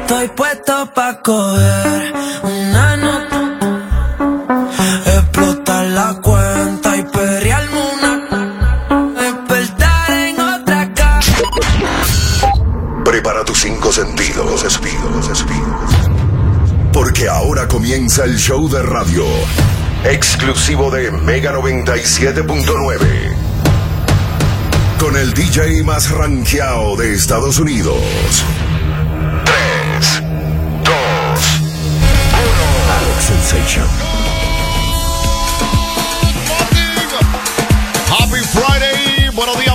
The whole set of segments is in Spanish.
Estoy puesto pa' coger una nota, explotar la cuenta y perrearme una, despertar en otra casa. Prepara tus 5 sentidos, porque ahora comienza el show de radio exclusivo de Mega 97.9 con el DJ más rankeado de Estados Unidos. 3, 2, 1. Alex Sensation. Happy Friday. Buenos días.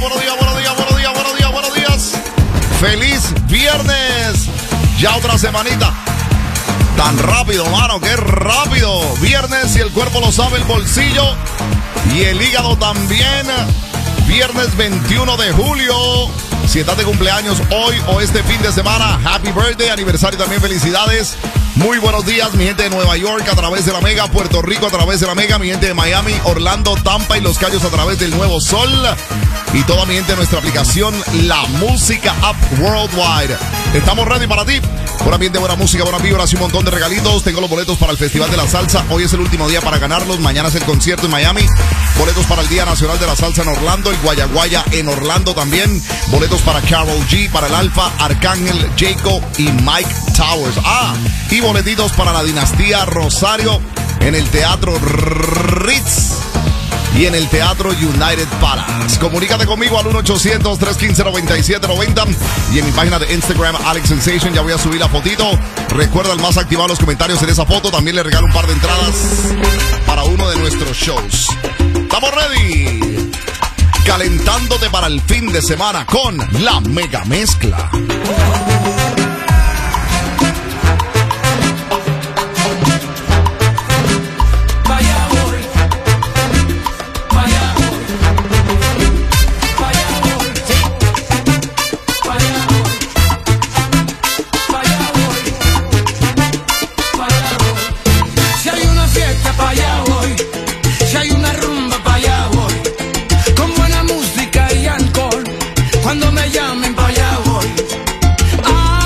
Feliz viernes. Ya otra semanita. Tan rápido, mano, qué rápido. Viernes y el cuerpo lo sabe, el bolsillo y el hígado también. Viernes 21 de julio. Si estás de cumpleaños hoy o este fin de semana, happy birthday, aniversario también, felicidades. Muy buenos días, mi gente de Nueva York a través de la Mega, Puerto Rico a través de la Mega, mi gente de Miami, Orlando, Tampa y Los Cayos a través del Nuevo Sol. Y toda mi gente de nuestra aplicación, La Música App Worldwide. Estamos ready para ti. Buen ambiente, buena música, buenas vibras y un montón de regalitos. Tengo los boletos para el Festival de la Salsa. Hoy es el último día para ganarlos. Mañana es el concierto en Miami. Boletos para el Día Nacional de la Salsa en Orlando. El Guayaguaya en Orlando también. Boletos para Karol G, para el Alfa, Arcángel, Jacob y Mike Towers. Y boletitos para la Dinastía Rosario en el Teatro Ritz y en el Teatro United Palace. Comunícate conmigo al 1-800-315-9790 y en mi página de Instagram, Alex Sensation, ya voy a subir la fotito. Recuerda, el más activado los comentarios en esa foto. También le regalo un par de entradas para uno de nuestros shows. ¡Estamos ready! Calentándote para el fin de semana con la Mega Mezcla. Cuando me llamen pa' allá voy.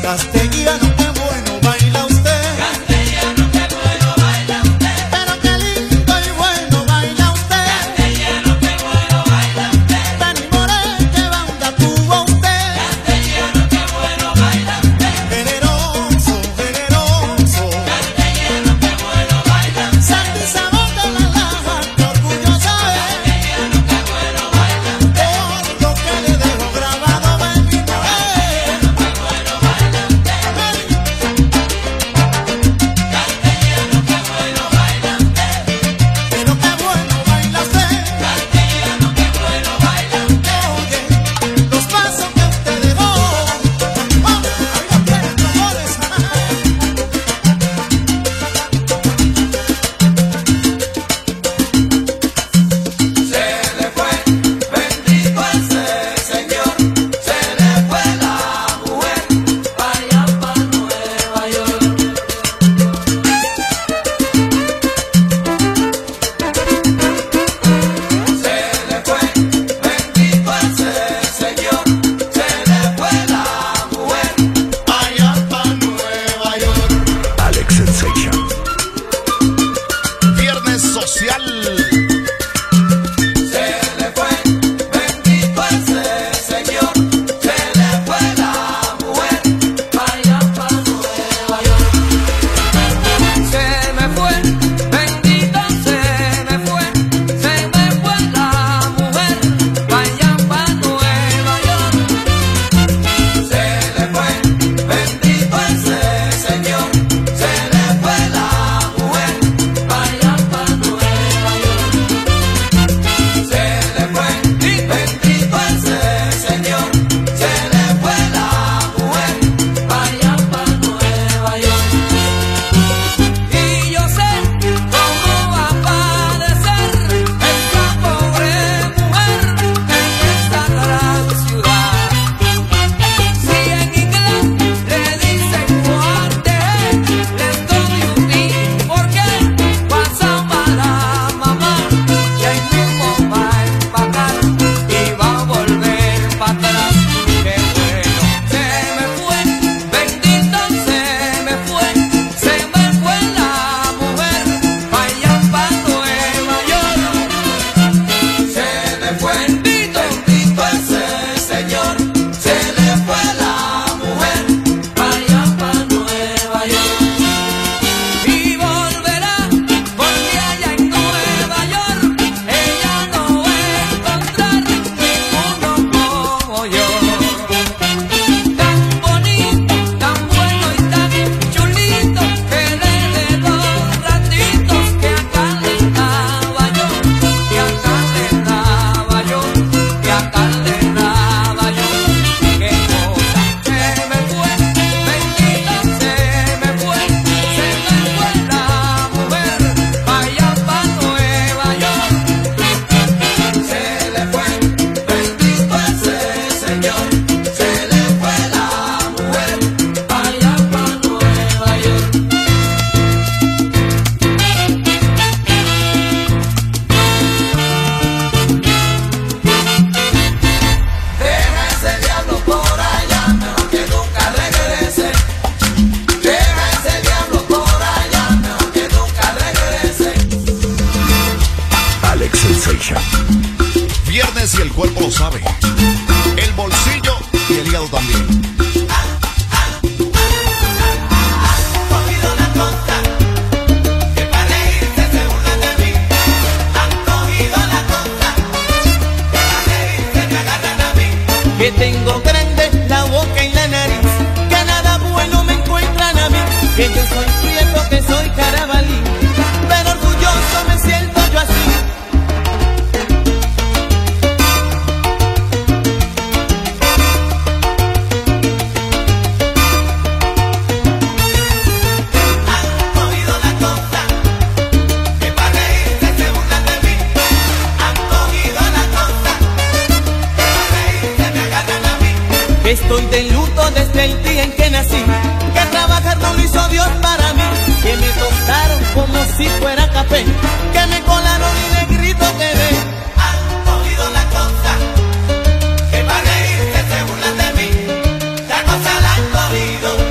Castellano, qué bueno baila usted. Castellano, qué bueno baila usted. Pero qué lindo y bueno baila usted. Castellano, qué bueno baila usted. Dani Morel, qué banda tuvo usted. Castellano, qué bueno baila usted. Generoso, generoso. Castellano, qué bueno baila usted. Santi Sabor de la Laja, qué orgullosa es. Castellano, qué bueno baila usted. Todo lo que le dejo grabado, bendito es. Qué bueno baila usted. Castellano, qué bueno baila usted. Pero qué bueno baila usted. Castellano, qué bueno baila usted. Oye, los pasos que usted dejó. Vamos, ahí los tienen, amores. Se le fue, bendito ese señor. Se le fue la mujer, vaya pa' Nueva York. Se le fue, bendito ese señor. Se le fue la mujer, Allá pa' Nueva York. Alex Sensation. Viernes social. se le fue, bendito ese señor. Se le fue la mujer, vaya pa' Nueva York. Se me fue, bendito se me fue la mujer, vaya pa' Nueva York. Se le fue, bendito ese señor. Se le fue la mujer, vaya pa' Nueva York. Se le fue, bendito ese señor. Se le fue la mujer, vaya pa' Nueva York. Y yo sé cómo va a padecer esta pobre mujer en esta gran ciudad. Si en inglés le dicen what the heck, les doy un tip porque pasa para mamá. Y ahí mismo va a empacar y va a volver para atrás. Qué bueno, se me fue, bendito se me fue la mujer, vaya pa' Nueva York. Se le fue, bendito ese señor. Se le fue la mujer, vaya pa' Nueva York. Y volverá, porque allá en Nueva York ella no va a encontrar ninguno como yo. Tan bonito, tan bueno y tan chulito, que desde los ratitos que acá le daba yo, que acá le daba yo, que acá le daba yo. Qué cosa, se me fue, bendito se me fue la mujer, vaya pa' Nueva York. Se le fue, bendito ese señor. Se le fue la mujer, vaya pa' Nueva York. Deja ese diablo por allá, mejor que nunca regrese. Deja ese diablo por allá, mejor que nunca regrese. Alex Sensation. Viernes y el cuerpo lo sabe. El bolsillo y el hígado también. Cogido la tonta, que para reírse se burlan de mí. Han cogido la tonta, que para reírse me agarran a mí. Que tengo grande la boca y la nariz, que nada bueno me encuentran a mí, que yo soy prieto, que soy carabalí, pero orgulloso me siento yo así. Han cogido la tonta, que para reírse se burlan de mí. Han cogido la tonta, que para reírse me agarran a mí. Que estoy de luto desde el día en que nací, que trabajar no lo hizo Dios para mí, que me tostaron como si fuera café, que me colaron y negrito quedé. Han cogido la tonta, que para reírse se burlan de mí. La cosa la han cogido.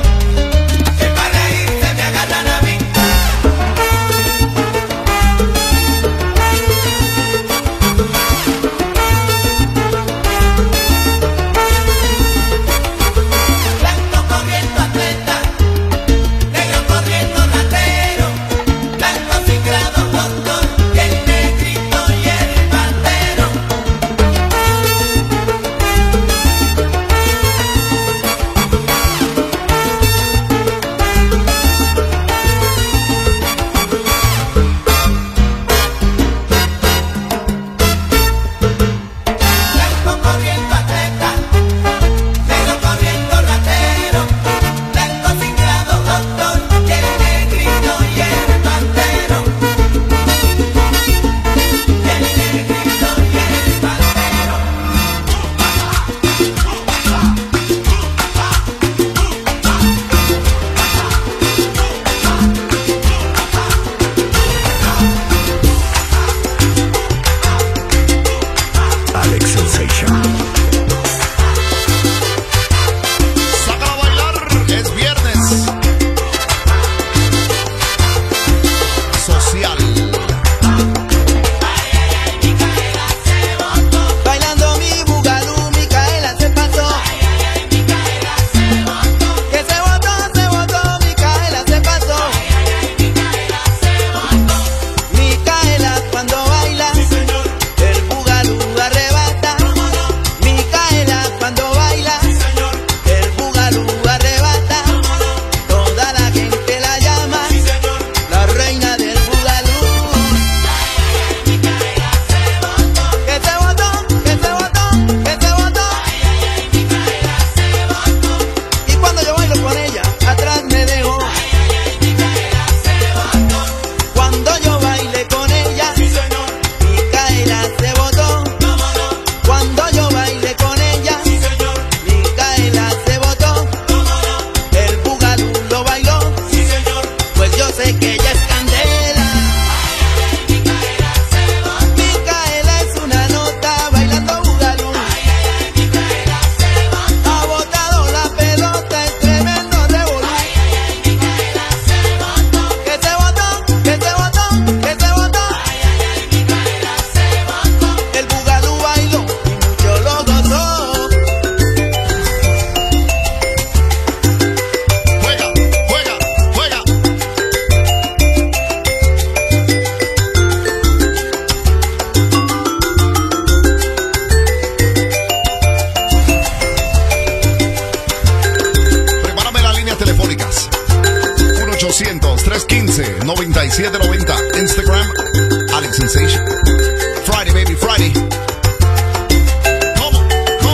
1-800-315-9790. Instagram, Alex Sensation. Friday, baby, Friday. ¿Cómo?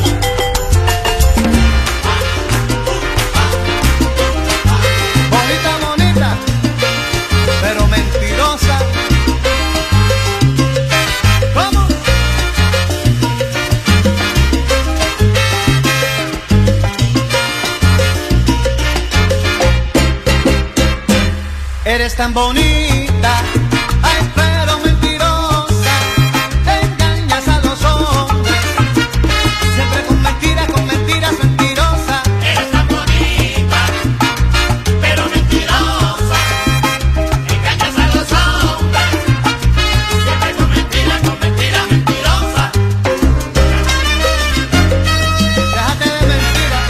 Bonita, bonita, pero mentirosa. ¿Cómo? Eres tan bonita, ay, pero mentirosa. Engañas a los hombres, siempre con mentiras, mentirosa. Eres tan bonita, pero mentirosa. Engañas a los hombres, siempre con mentiras, mentirosa. Déjate de mentiras.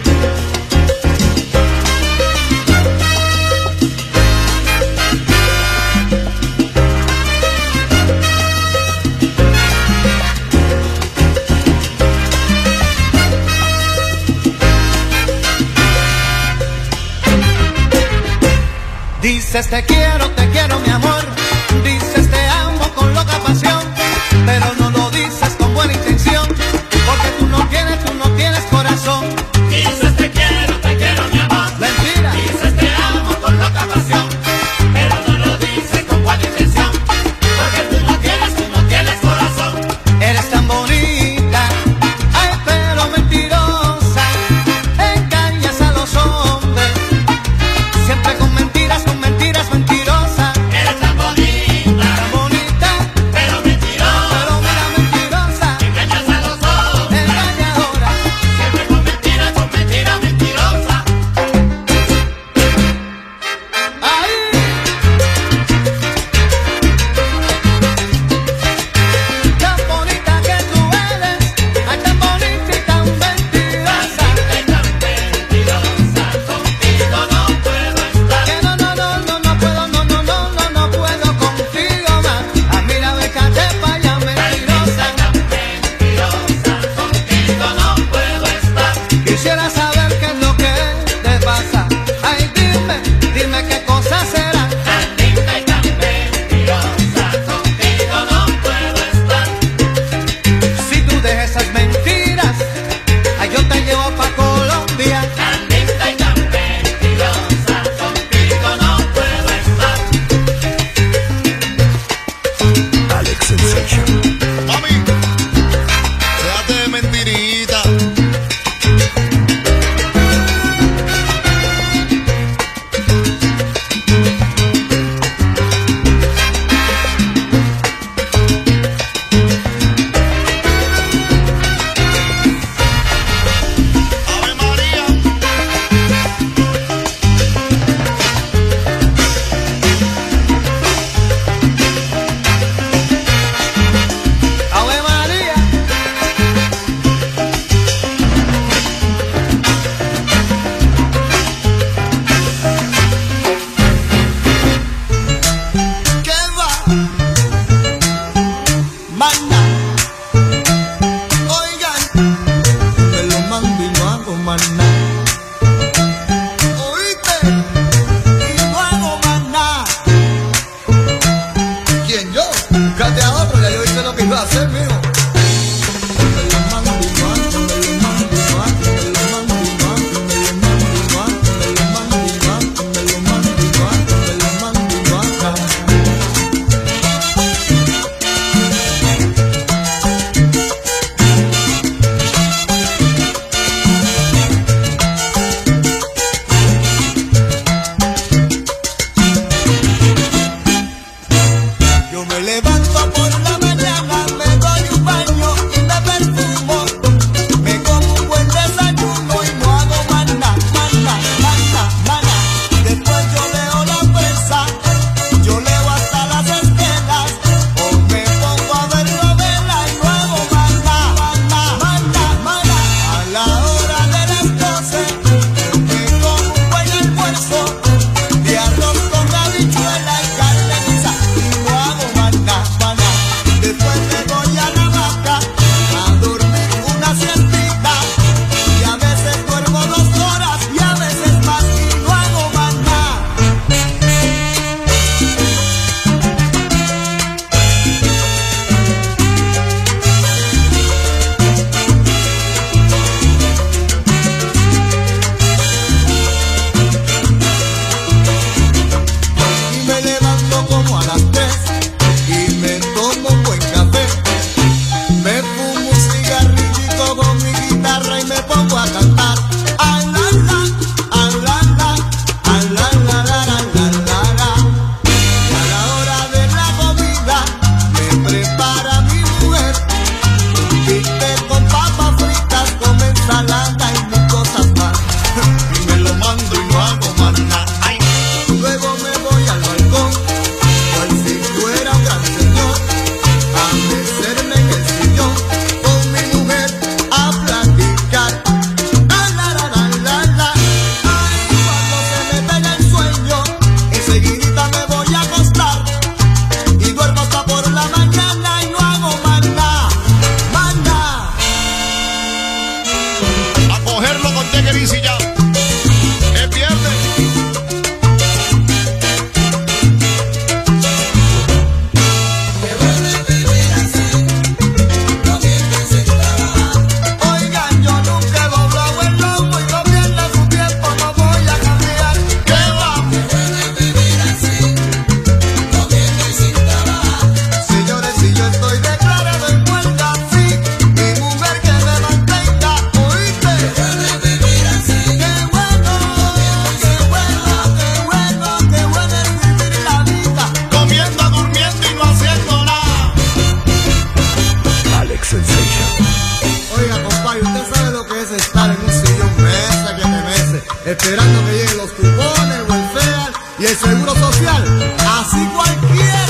Dices te quiero mi amor. Dices te amo con loca pasión, pero no lo dices con buena intención, porque tú no tienes corazón. Dices te quiero mi amor. Mentira. Dices te amo con loca pasión, pero no lo dices con buena intención, porque tú no tienes corazón. Eres tan bonita, ay, pero mentirosa. Engañas a los hombres, siempre con mentiras, mentirosa. Eres tan bonita, Tan bonita, pero mentirosa. esperando que lleguen los cupones, welfare y el seguro social. Así cualquiera.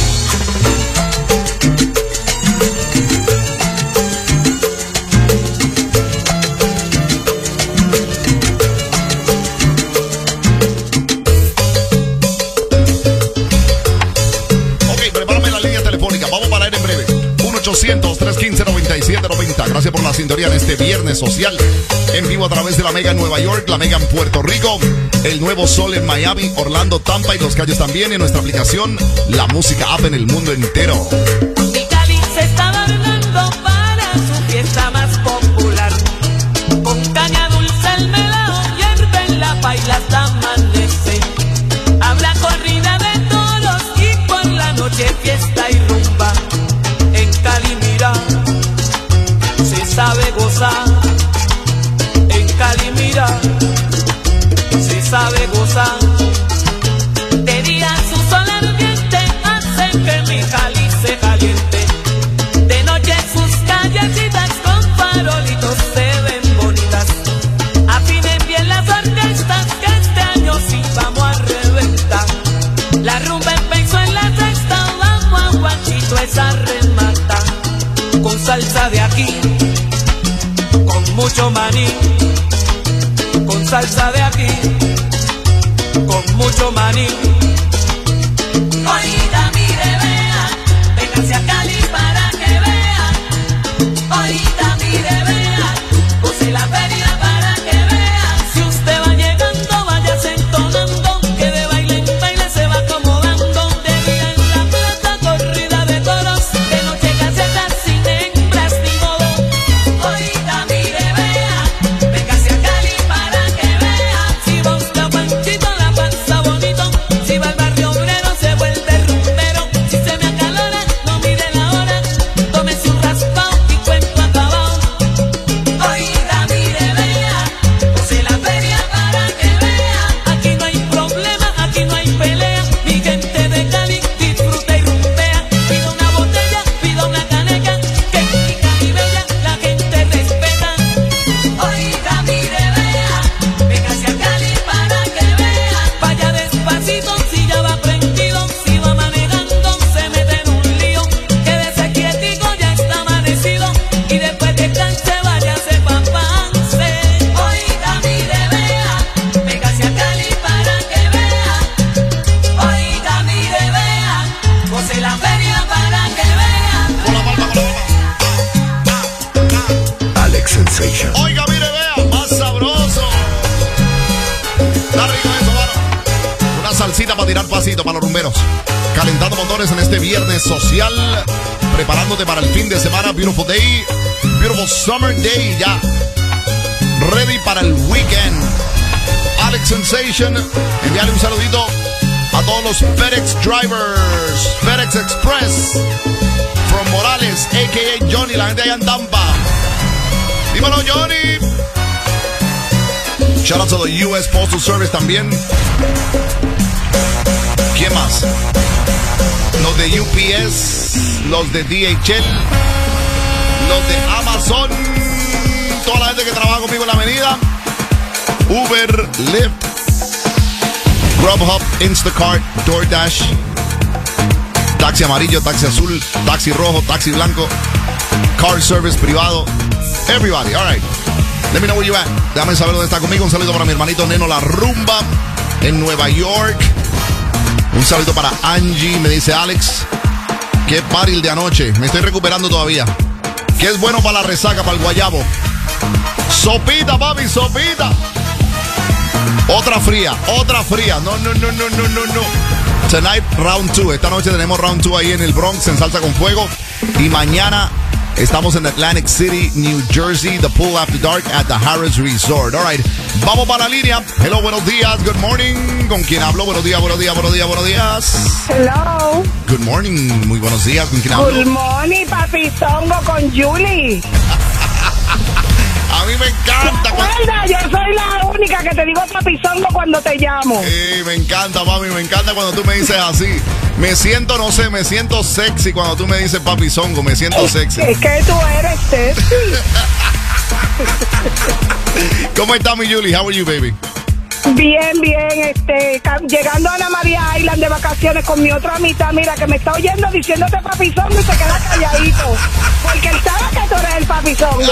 Vamos para él en breve. 1-800-315-9790. Gracias por la sintonía en este viernes social. En vivo a través de la Mega en Nueva York, la Mega en Puerto Rico, el Nuevo Sol en Miami, Orlando, Tampa y Los Cayos también. En nuestra aplicación, la música app en el mundo entero. Mi Cali se está bailando para su fiesta más popular. Con caña dulce el melao hierve en la paila hasta amanecer. Habrá corrida de toros y por la noche fiesta y rumba. En Cali mira, se sabe gozar. En Cali mira, se sabe gozar. De día su sol ardiente hace que mi Cali se caliente. De noche sus callecitas con farolitos se ven bonitas. Afinen bien las orquestas que este año sí vamos a reventar. La rumba empezó en la sexta, vamos a guachito esa remata. Con salsa de aquí, con mucho maní. Con salsa de aquí, con mucho maní. Oída, mire, vea, véngase a Cali para que vea. Oída, mire, vea, use la feria para que vea. Si usted va llegando, váyase entonando, que de baile en baile se va acomodando. De día en la plata, corrida de toros, de noche casetas sin hembras ni modo. Oída, mire, vea, véngase a Cali para que vea. Si va usted a Panchito, la pasa bonito. Si va al barrio obrero, se vuelve rumbero. Si se me acalora, no mire la hora. Tómese un raspado y cuento acabado. Oiga, mire, vea, use la feria para que vea. Aquí no hay problema, aquí no hay pelea. Mi gente de Cali disfruta y rumbea. Pida una botella, pida una caneca, que en mi Cali bella la gente respeta. Oiga, mire, vea, véngase a Cali para que vea. Vaya despacito si ya va prendido. Si va manejando se mete en un lío. Quédese quietico, ya está amanecido. Y después que canse váyase pa' Pance. Oiga, mire, vea, véngase a Cali para que vea. Oiga, mire, vea, goce la feria para que vea. Con la palma, con la palma. Alex Sensation. Oiga, mire, vea, más sabroso. Está rico eso, mano. Una salsita para tirar pasito para los rumberos. Calentando motores en este viernes social. Preparándote para el fin de semana. Beautiful day. Beautiful summer day. Ya. Ready para el weekend. Alex Sensation. Enviarle un saludito a todos los FedEx drivers. FedEx Express. From Morales, a.k.a. Johnny. La gente allá en Tampa. Dímelo, Johnny. Shout out to the U.S. Postal Service también. ¿Quién más? Los de UPS, los de DHL, los de Amazon, toda la gente que trabaja conmigo en la avenida. Uber, Lyft, Grubhub, Instacart, DoorDash, taxi amarillo, taxi azul, taxi rojo, taxi blanco, car service privado. Everybody, all right. Let me know where you at. Déjame saber dónde está conmigo. Un saludo para mi hermanito Neno La Rumba en Nueva York. Un saludo para Angie. Me dice Alex, qué party el de anoche. Me estoy recuperando todavía. ¿Qué es bueno para la resaca, para el guayabo? Sopita, papi, sopita. Otra fría, otra fría. No. Tonight, round 2. Esta noche tenemos round 2 ahí en el Bronx, en Salsa con Fuego. Y mañana estamos en Atlantic City, New Jersey, the pool after dark at the Harrah's Resort. All right, vamos para la línea. Hello, buenos días, good morning. ¿Con quién hablo? Buenos días. Hello. Good morning, muy buenos días. ¿Con quién hablo? Good morning, papi Zongo con Julie. A mí me encanta. Recuerda, yo soy la única que te digo papi Zongo cuando te llamo. Me encanta, mami, me encanta cuando tú me dices así. Me siento, no sé, me siento sexy cuando tú me dices papi Zongo, me siento sexy. Es que tú eres sexy. ¿Cómo está mi Julie? How are you, baby? Bien, llegando a Ana María Island de vacaciones con mi otra mitad, mira, que me está oyendo diciéndote papizongo y se queda calladito. Porque él sabe que tú eres el papizongo.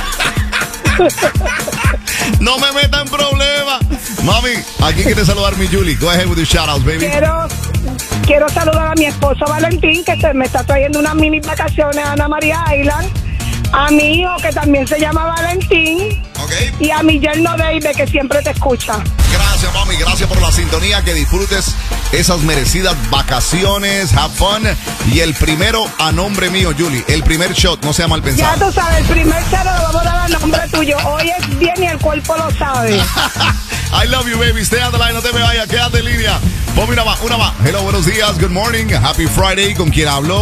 No me meta en problemas. Mami, aquí quiere saludar mi Julie. Go ahead with your shoutouts, baby. Quiero saludar a mi esposo Valentín, que me está trayendo unas mini vacaciones a Ana María Island. A mi hijo, que también se llama Valentín. Okay. Y a mi yerno David, que siempre te escucha. Gracias, mami. Gracias por la sintonía. Que disfrutes esas merecidas vacaciones. Have fun. Y el primero a nombre mío, Julie. El primer shot, no sea mal pensado. Ya tú sabes, el primer shot lo vamos a dar a nombre tuyo. Hoy es bien y el cuerpo lo sabe. I love you, baby. Stay on the line. No te me vayas. Quédate en línea. Ponme una más. Hello, buenos días. Good morning. Happy Friday. ¿Con quién hablo?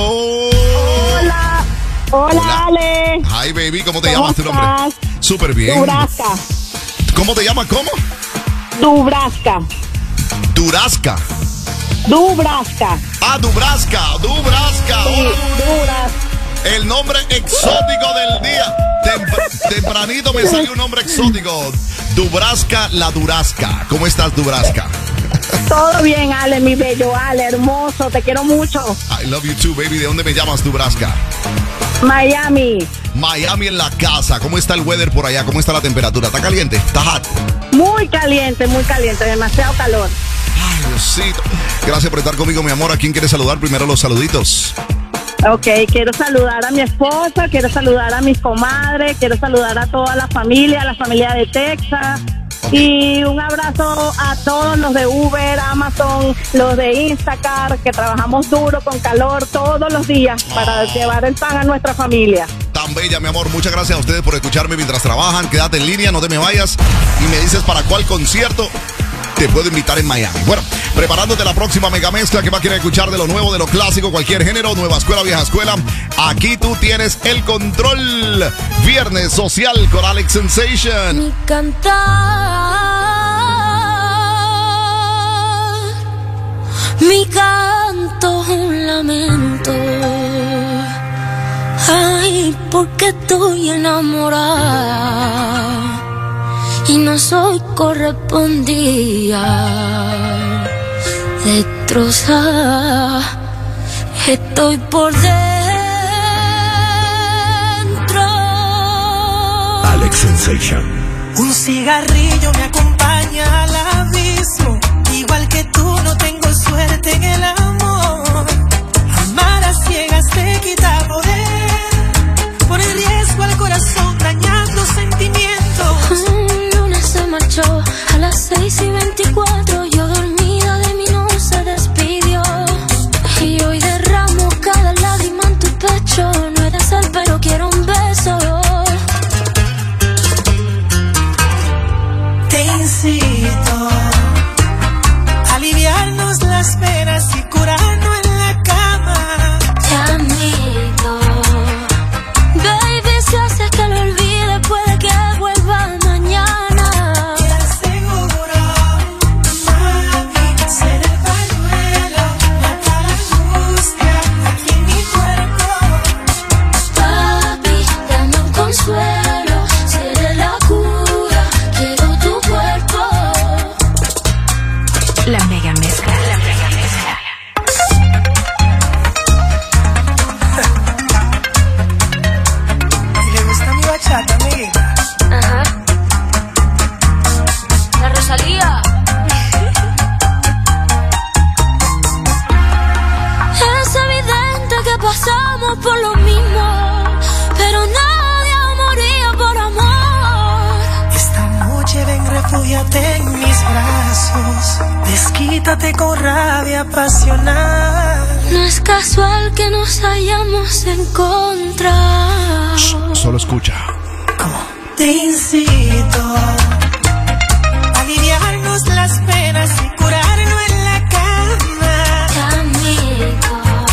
Hola, Ale. Hi, baby. ¿Cómo te llamas? ¿Tu nombre? Súper bien. Durazca. ¿Cómo te llamas? ¿Cómo? Durazca. Durazca. Durazca. Ah, Durazca. Durazca. Sí, Durazca. El nombre exótico del día. Tempranito me salió un nombre exótico. Durazca, la Durazca. ¿Cómo estás, Durazca? Todo bien, Ale, mi bello Ale, hermoso. Te quiero mucho. I love you too, baby. ¿De dónde me llamas, Durazca? Miami. Miami en la casa. ¿Cómo está el weather por allá? ¿Cómo está la temperatura? ¿Está caliente? ¿Está hot? Muy caliente, demasiado calor. Ay, Diosito. Gracias por estar conmigo, mi amor. ¿A quién quieres saludar? Primero los saluditos. Ok, quiero saludar a mi esposa, quiero saludar a mis comadres, quiero saludar a toda la familia de Texas. Okay. Y un abrazo a todos los de Uber, Amazon, los de Instacart, que trabajamos duro con calor todos los días para llevar el pan a nuestra familia. Tan bella, mi amor. Muchas gracias a ustedes por escucharme mientras trabajan. Quédate en línea, no te me vayas y me dices para cuál concierto te puedo invitar en Miami. Bueno, preparándote la próxima mega mezcla que va a querer escuchar de lo nuevo, de lo clásico, cualquier género, nueva escuela, vieja escuela. Aquí tú tienes el control. Viernes social con Alex Sensation. Mi cantar, mi canto es un lamento. Ay, porque estoy enamorada y no soy correspondida. Destrozada estoy por dentro. Alex Sensation. Un cigarrillo me acompaña al abismo. Igual que tú no tengo suerte en el amor. Amar a ciegas te quita poder. Por el riesgo al corazón dañar los sentimientos. Luna se marchó a las 6:24. Yo dormida de mí no se despidió. Y hoy derramo cada lágrima en tu pecho. No he de ser pero quiero un beso. Te incito a aliviarnos las penas y curarnos en la cama. Te admito, baby, si haces que lo olvide puede que vuelva mañana. Te aseguro, mami, ser el pañuelo, matar la angustia aquí en mi cuerpo. Papi, dame un consuelo, seré la cura, quiero tu cuerpo. La mega mezcla, la mega mezcla. ¿Y le gusta mi bachata, amiguita? Ajá. La Rosalía. Es evidente que pasamos por lo mismo, pero nadie moría por amor. Esta noche ven, refúgiate en mis brazos. Desquítate con rabia pasional. No es casual que nos hayamos encontrado. Solo escucha. Te incito a aliviarnos las penas y curarnos en la cama. Amigo,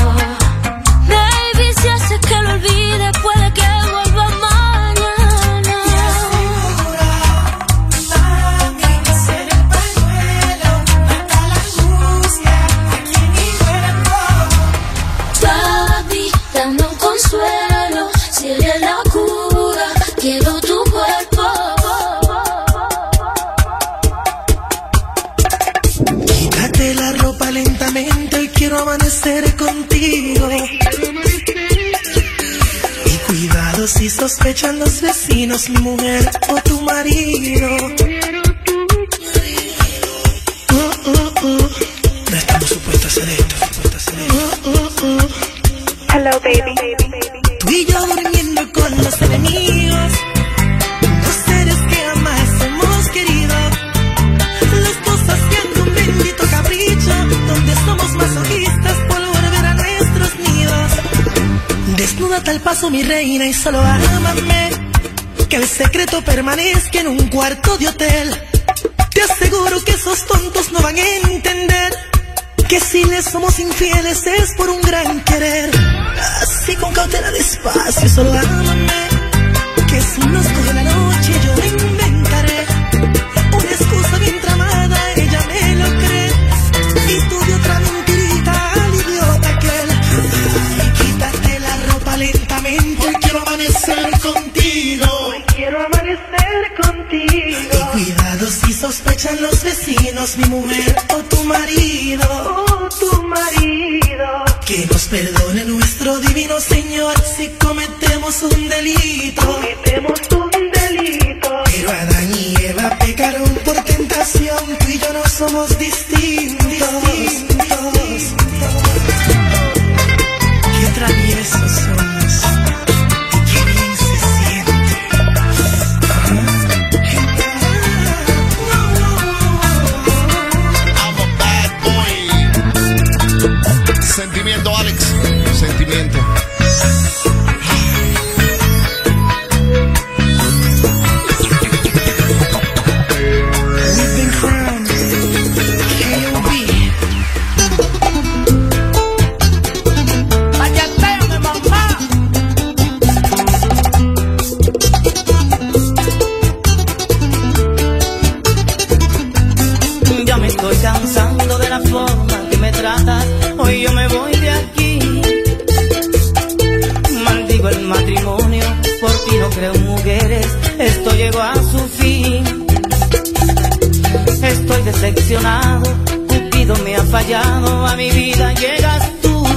baby, si haces que lo olvide puede que vuelva mañana. Te aseguro, mami, ser el pañuelo, matar la angustia aquí en mi cuerpo. Papi, dame un consuelo, seré la cura, quiero tu cuerpo. Quítate la ropa lentamente, hoy quiero amanecer contigo. Y cuidado si sospechan los vecinos, mi mujer o tu marido. No estamos supuestos a hacer esto. Hello, baby. Tú y yo durmiendo con los enemigos, dos seres que jamás hemos querido. Los dos haciendo un bendito capricho, donde somos masoquistas por volver a nuestros nidos. Desnúdate al paso, mi reina, y solo ámame. Que el secreto permanezca en un cuarto de hotel. Te aseguro que esos tontos no van a entender que si les somos infieles es por un gran querer. Así con cautela, despacio, solo ámame. Que si nos coge la noche yo me inventaré una excusa bien tramada, ella me lo cree. Y tú de otra mentirita al idiota aquel. Y quítate la ropa lentamente, hoy quiero amanecer contigo. Hoy quiero amanecer contigo. Y cuidado si sospechan los vecinos, mi mujer o tu marido. Oh, tu marido. Que nos perdone nuestro divino Señor si cometemos un delito. Cometemos un delito. Pero Adán y Eva pecaron por tentación, tú y yo no somos distintos. Qué traviesos somos y qué bien se siente. I'm a bad boy. Sentimiento, Alex. Sentimiento. We've been crowned KOB. Váyateme, mamá. Ya me estoy cansando de la forma que me tratas. Hoy yo me voy de aquí. Maldigo el matrimonio, por ti no creo en mujeres. Esto llegó a su fin. Estoy decepcionado, Cupido me ha fallado. A mi vida llegas tú.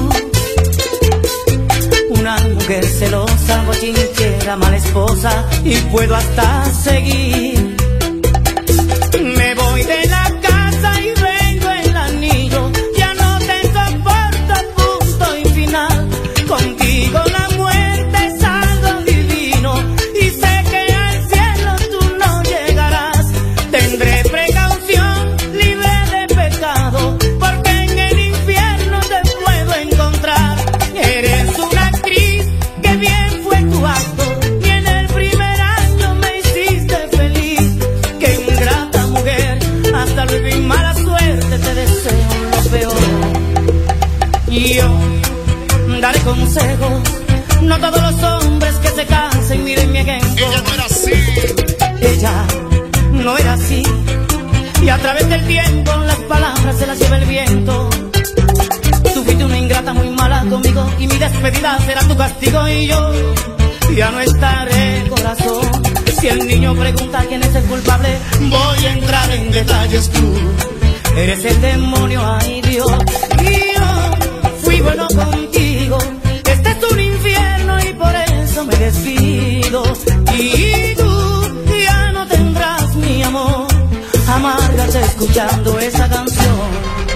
Una mujer celosa, bochinchera, mala esposa. Y puedo hasta seguir. Me voy de la casa y vengo el anillo. Ya no te soporto, punto y final. Contigo la muerte es algo divino. Y sé que al cielo tú no llegarás. Tendré precaución, libre de pecado, porque en el infierno te puedo encontrar. Eres una actriz, que bien fue tu acto. Y en el primer año me hiciste feliz. Qué ingrata mujer, hasta luego y mala suerte, te deseo lo peor. Y yo daré consejos, no todos los hombres que se cansen miren mi ejemplo. Ella no era así. Ella no era así, y a través del tiempo las palabras se las lleva el viento. Tú fuiste una ingrata muy mala conmigo, y mi despedida será tu castigo. Y yo ya no estaré, corazón. Si el niño pregunta quién es el culpable, voy a entrar en detalles. Tú eres el demonio, ay Dios. Y yo fui bueno contigo. Este es un infierno y por eso me despido. Y tú ya no tendrás mi amor. Amárgate escuchando esa canción.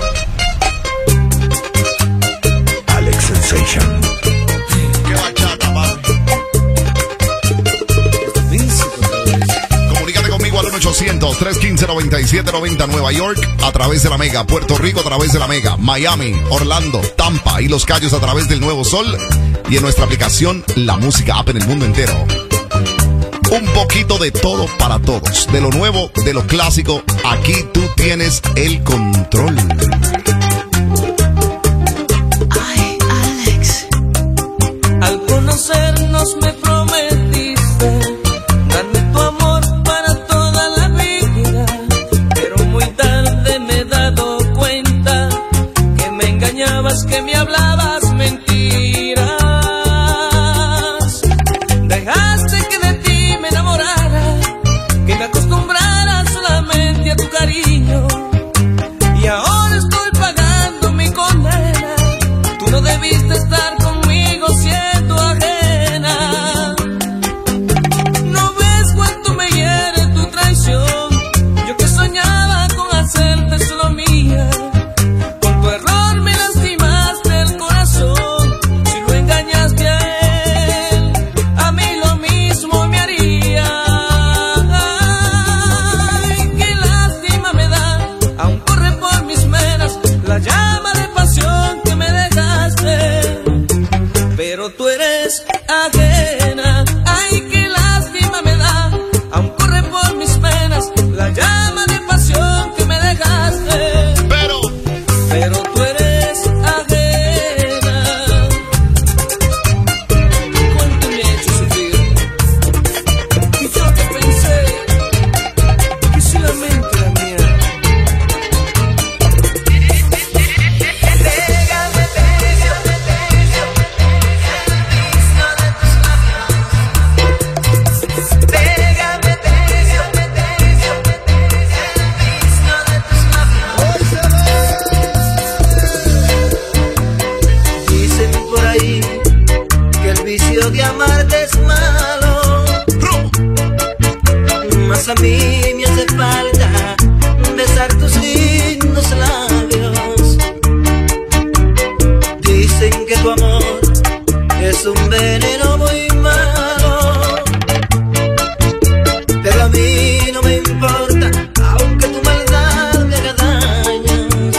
Alex Sensation. Qué bachata, papi. Comunícate conmigo al 1-800-315-9790 Nueva York a través de la Mega, Puerto Rico a través de la Mega, Miami, Orlando, Tampa y Los Cayos a través del Nuevo Sol y en nuestra aplicación La Música App en el mundo entero. Un poquito de todo para todos, de lo nuevo, de lo clásico, aquí tú tienes el control. Ay, Alex. Al conocernos me prometiste darme tu amor para toda la vida, pero muy tarde me he dado cuenta que me engañabas, que me hablabas mentiras. Dejaste que de ti me enamorara, que me acostumbrara solamente a tu cariño, y ahora estoy mí me hace falta besar tus lindos labios. Dicen que tu amor es un veneno muy malo, pero a mí no me importa, aunque tu maldad me haga daños.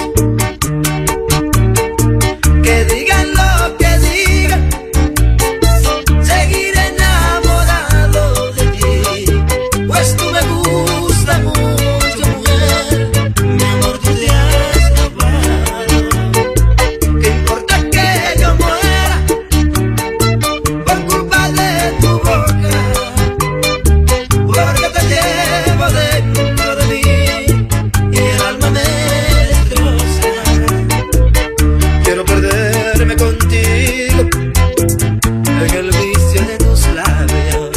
Que digan lo que digan, seguiré enamorado de ti, pues tú me gustas mucho, mujer. Mi amor, tú te has robado. ¿Qué importa que yo muera por culpa de tu boca? Porque te llevo dentro de mí y el alma me destroza. Quiero perderme contigo en el vicio de tus labios.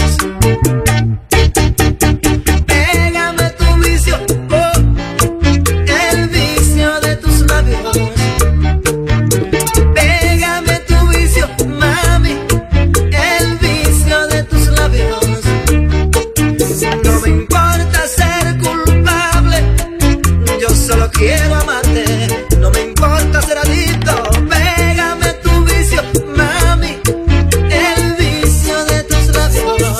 Pégame tu vicio, oh, el vicio de tus labios. Pégame tu vicio, mami, el vicio de tus labios. No me importa ser culpable, yo solo quiero amarte. No me importa ser adicto. Pégame tu vicio, mami, el vicio de tus labios.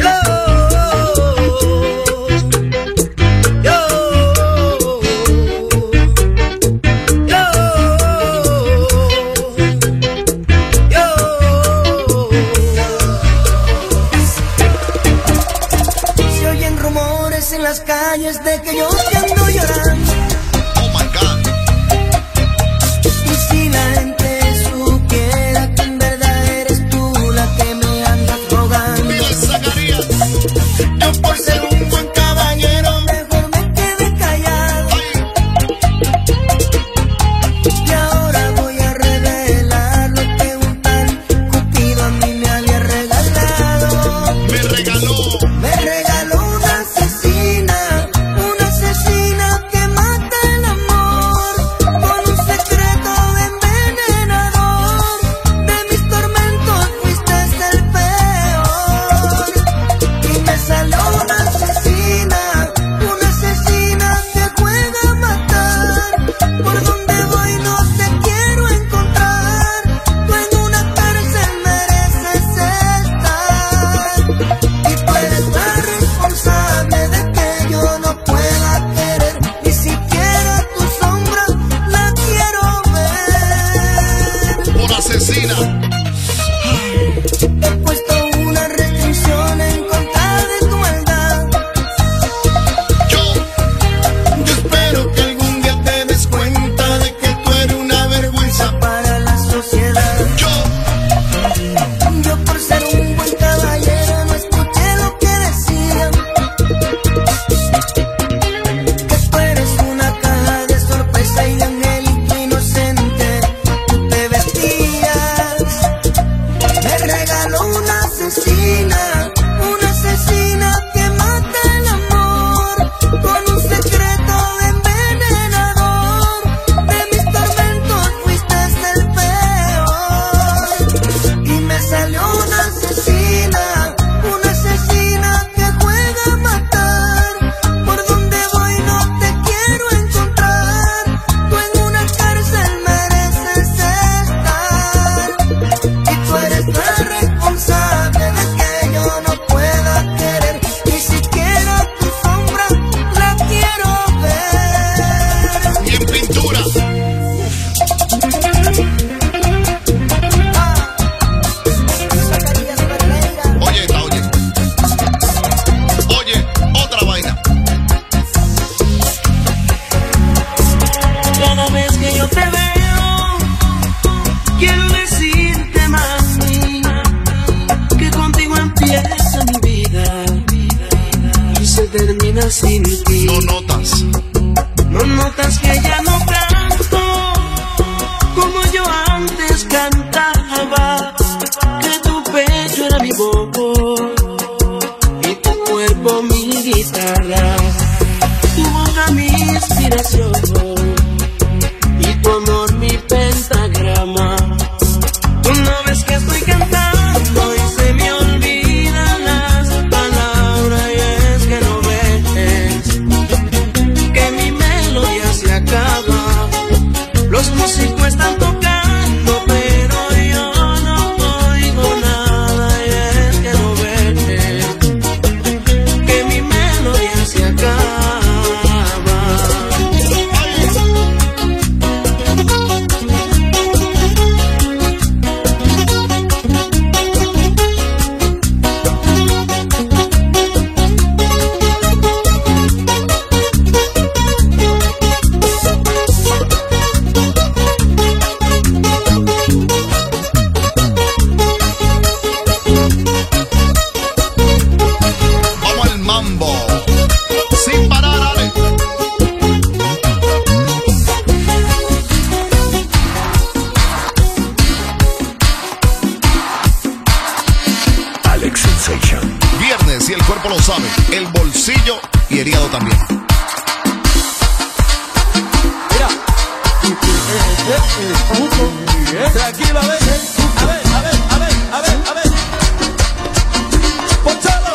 Se oyen rumores en las calles de que yo te ando llorando. Oh my God. Y si la gente supiera que en verdad eres tú la que me andas rogando. Miguel Zacarías. Yo por ser un buen caballero mejor me quedé callado. Y ahora voy a revelar lo que un tal Cupido a mí me había regalado. Me regaló. Me regaló una asesina que mata el amor con un secreto envenenador. De mis tormentos fuiste el peor. Y me salió una asesina que juega a matar. Por donde voy no te quiero encontrar. Tú en una cárcel mereces estar. Y tú eres la responsable de que yo no pueda querer. Ni siquiera tu sombra la quiero ver. Por asesina. He puesto una restricción en contra de tu maldad. Yo. Yo espero que algún día te des cuenta de que tú eres una vergüenza para la sociedad. Yo. Yo por ser un buen caballero no escuché lo que decían. Que tú eres una caja de sorpresa y de angelito inocente tú te vestías. Me regaló una asesina que mata el amor con un secreto envenenador. De mis tormentos fuiste el peor. Y me salió una asesina que juega a matar. Por donde voy no te quiero encontrar. Tú en una cárcel mereces estar. Y tú eres la responsable de que yo no pueda querer. Ni siquiera tu sombra la quiero ver. Y en pintura. Zacarías Pereira. Oye esta, oye. Oye, otra vaina. Cada vez que yo te veo, quiero decirte, mami, que contigo empieza mi vida y se termina sin ti. No notas. No notas que ya no canto como yo antes cantaba, que tu pecho era mi voz y tu cuerpo mi guitarra, tu boca mi inspiración y tu amor mi pentagrama. Tú no ves que estoy cantando y se me olvidan las palabras y es que no ves sabe, el bolsillo y el hígado también. Mira. Tranquilo, a ver. A ver. Ponchalo.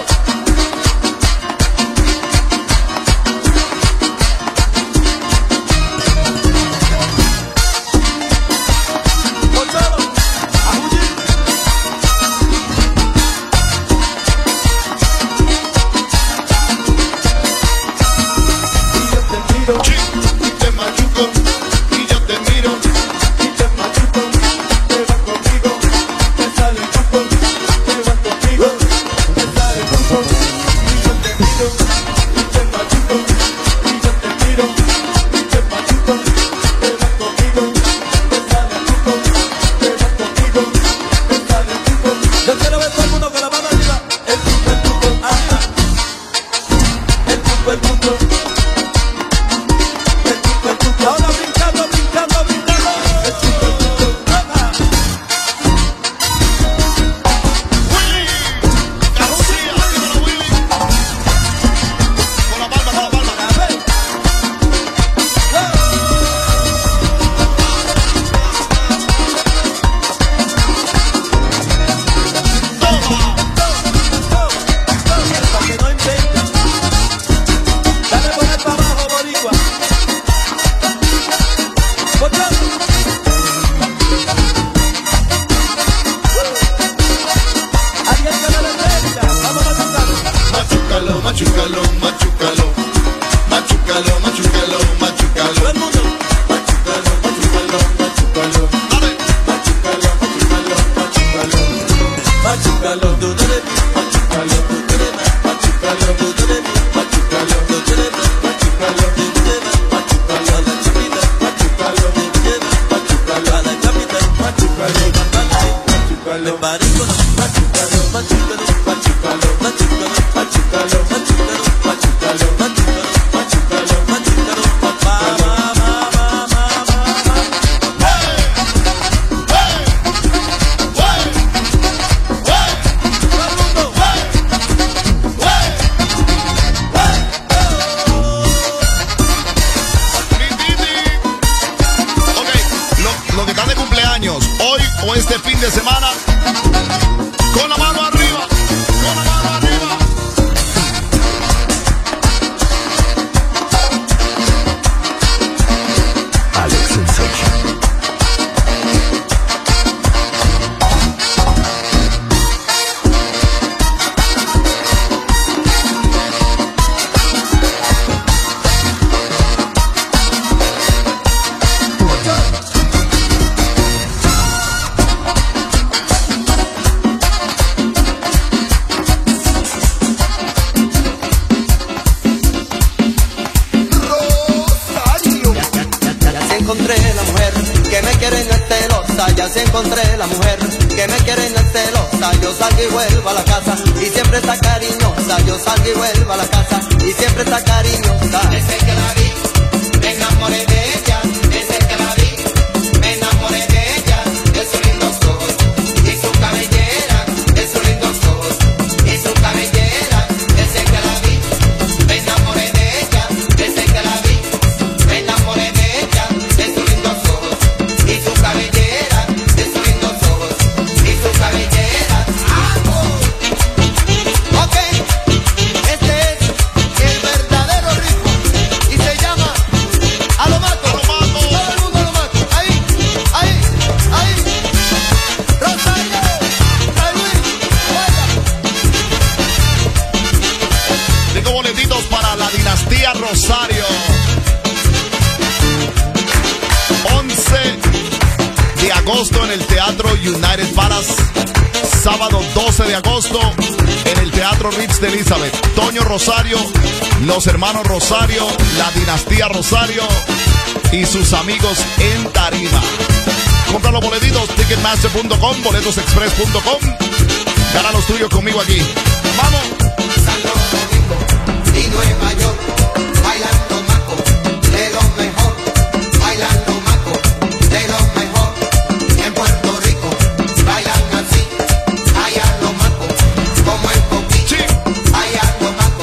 Te machuco y yo te miro y te machuco, te vas conmigo, te sale el cuco, te vas conmigo, te sale el cuco, y yo te miro y te machuco, y yo te miro y te machuco, te vas conmigo, te sale el cuco, te vas conmigo, te sale el cuco. Yo quiero ver todo el mundo con la mano arriba. El cuco, arriba. El cuco. Ahora brincando. Willy, García, dímelo Willy. Con la palma. A ver. Para que no inventen. Dale poner para abajo, boricua. Alguien que no le prenda, vamos a tocarlo. Machucalo. Todo el mundo. Dale. Machucalo, tú no le pides. Machucalo, tú no le das. Machucalo, tú no le pides. Machucalo, tú no le das. Machucalo, tú no le das. Machucalo a la chapita. Machucalo, tú no le das. Machucalo a la chapita. Machucalo, machucalo. Marico, machucalo. Los que están de cumpleaños hoy o este fin de semana, con la mano arriba. Alex Sensation. Ya se encontré la mujer que me quiere, no es celosa. Yo salgo y vuelvo a la casa y siempre está cariñosa. Yo salgo y vuelvo a la casa y siempre está cariñosa. Desde que la vi, me enamoré de ella. Desde que la vi, me enamoré de ella. De sus lindos ojos y su cabellera. De sus lindos ojos y su cabellera. Desde que la vi, me enamoré de ella. Desde que la vi, me enamoré de ella. De sus lindos ojos y su cabellera. Rosario, 11 de agosto en el Teatro United Palace, sábado 12 de agosto en el Teatro Ritz de Elizabeth. Toño Rosario, los hermanos Rosario, la dinastía Rosario y sus amigos en tarima. Compra los boletitos, ticketmaster.com, boletosexpress.com. Gana los tuyos conmigo aquí. ¡Vamos! Santo Domingo y Nueva York, bailando maco, de lo mejor, bailando maco, de lo mejor. En Puerto Rico, bailan así, allá lo maco, como el coquí, allá lo maco.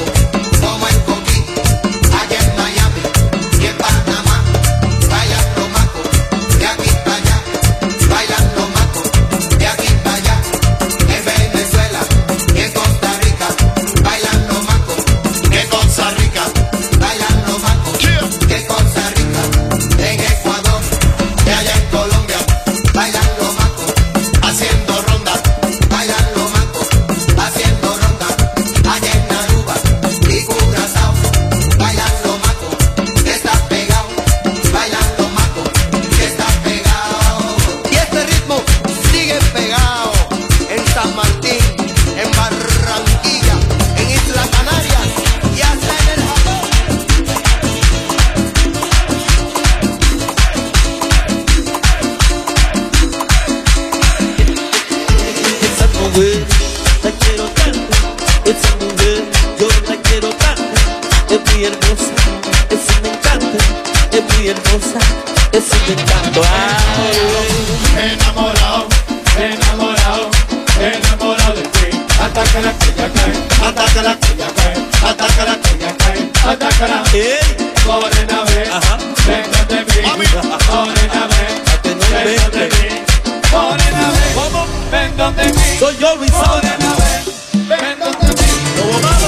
es muy hermosa, es un encanto. Enamorado, enamorado, enamorado de ti. Atácala que ya cae, atácala que ya cae, atácala que ya cae, atácala. Morena ve, ven donde mí, morena ve, ven donde mí, morena ve, ven donde mí. Soy yo, Luis. Morena ve, ven donde mí. Lobo malo.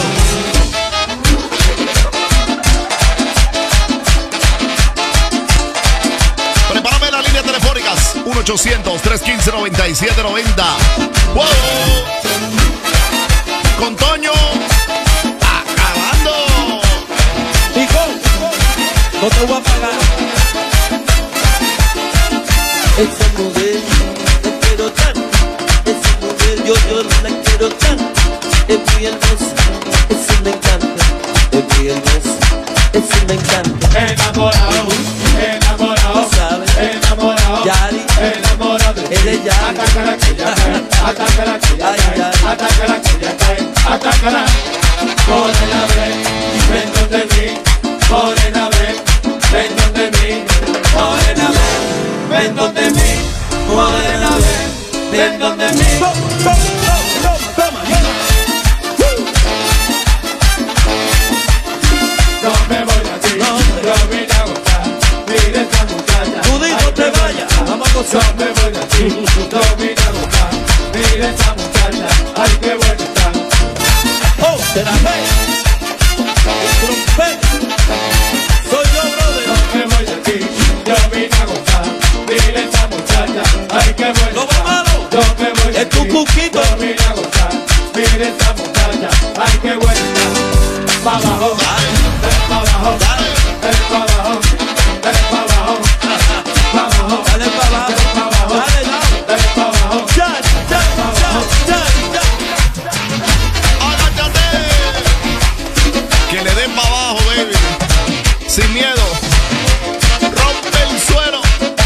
Prepárame las líneas telefónicas 1-800-315-9790. ¡Wow! Con Toño acabando. Hijo, no te voy a pagar. Esa mujer la quiero tanto. Esa mujer yo la quiero tanto. Es muy hermosa, es un encanto. Es muy hermosa, es un encanto. Enamorado, enamorado, enamorado, Yari, enamorado. él es Yari. Atácala que ya cae, atácala que ya cae, atácala que ya cae, atácala. Morena ve, ven donde mí, morena ve, ven donde mí, morena ve, ven donde mí, morena ve, ven donde mí. No me voy a ti, yo vine a gozar, mira esta muchacha. Tú di no te vayas, vamos a gozar. No me voy a ti, yo vine a gozar, mira esta muchacha, ay qué buena está. Oh, te la ve. Trompeta. Soy yo, brother. No me voy a ti, yo vine a gozar, mira esta muchacha, ay qué buena Lobo está. malo. Yo me voy a Es tu ti, cuquito. yo vine a gozar, mira esta muchacha, ay qué buena está. Pa' abajo, pa' abajo, pa' abajo, pa' abajo, pa' abajo. Dale para abajo. Dale, dale. Pa' abajo. Ya. Agáchate. Que le den para abajo, baby. Sin miedo. Rompe el suelo.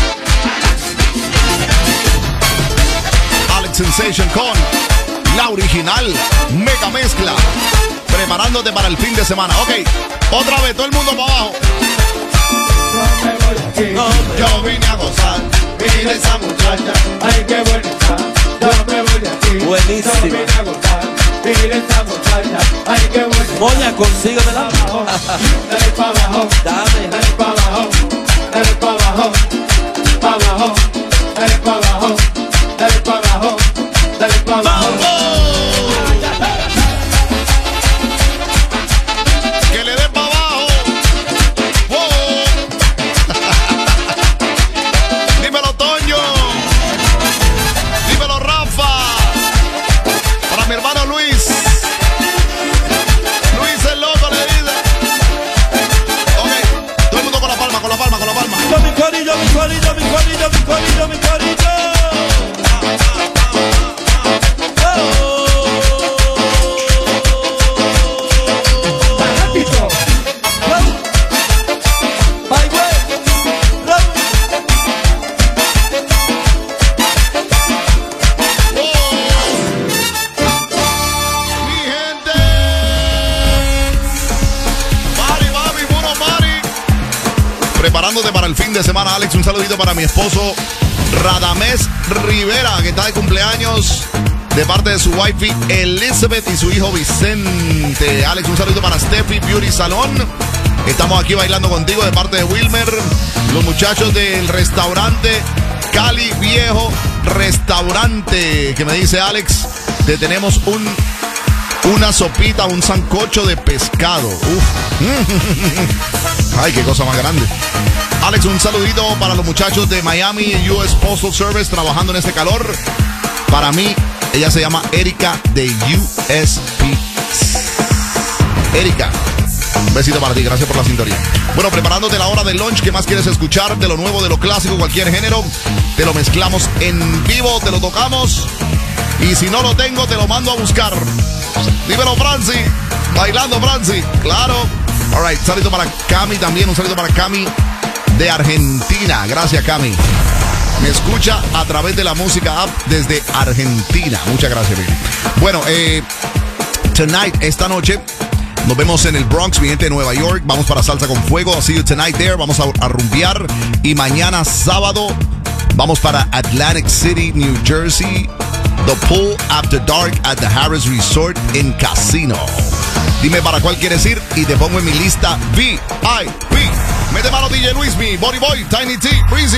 Alex Sensation con la original mega mezcla. Preparándote para el fin de semana. Ok, otra vez, todo el mundo para abajo. No me voy a ti, yo vine a gozar, mira esa muchacha, ay qué buena está. Yo me voy a ti, Buenísima. yo vine a gozar, mira esa muchacha, ay qué buena está. Moña, consíguemela. Dale pa' abajo, Dame. dale pa' abajo, dale pa' abajo, pa' abajo, dale pa' abajo, dale pa' abajo, dale pa' abajo. Que le den para abajo. Wow. Dímelo, Toño. Dímelo, Rafa. Para mi hermano Luis. Luis el loco le dice. Ok, todo el mundo con la palma, con la palma, con la palma. Mi corillo, mi corillo, mi corillo, mi corillo, mi corillo. Mi gente. Party, mami, puro party. Preparándote para el fin de semana, Alex. Un saludito para mi esposo Radamés Rivera, que está de cumpleaños, de parte de su wifey Elizabeth y su hijo Vicente. Alex, un saludito para Steffi Beauty Salón. Estamos aquí bailando contigo de parte de Wilmer. Los muchachos del restaurante Cali Viejo Restaurante, que me dice Alex, te tenemos una sopita, un sancocho de pescado. Uf. Ay, qué cosa más grande. Alex, un saludito para los muchachos de Miami US Postal Service trabajando en este calor. Para mí, ella se llama Erika de USP. Erika, un besito para ti, gracias por la sintonía. Bueno, preparándote la hora del lunch, ¿qué más quieres escuchar? De lo nuevo, de lo clásico, cualquier género. Te lo mezclamos en vivo, te lo tocamos. Y si no lo tengo, te lo mando a buscar. Dímelo, Franci. Bailando, Franci. Claro. All right, saludito para Cami también. Un saludo para Cami de Argentina. Gracias, Cami. Me escucha a través de la música app desde Argentina. Muchas gracias, baby. Bueno, tonight, esta noche, Nos vemos en el Bronx, mi gente de Nueva York. Vamos para Salsa con Fuego. I'll see you tonight there. Vamos a rumbear. Y mañana sábado vamos para Atlantic City, New Jersey. The Pool After Dark at the Harris Resort in Casino. Dime para cuál quieres ir y te pongo en mi lista VIP. Mete mano DJ Luis, mi Body Boy, Tiny T, Breezy.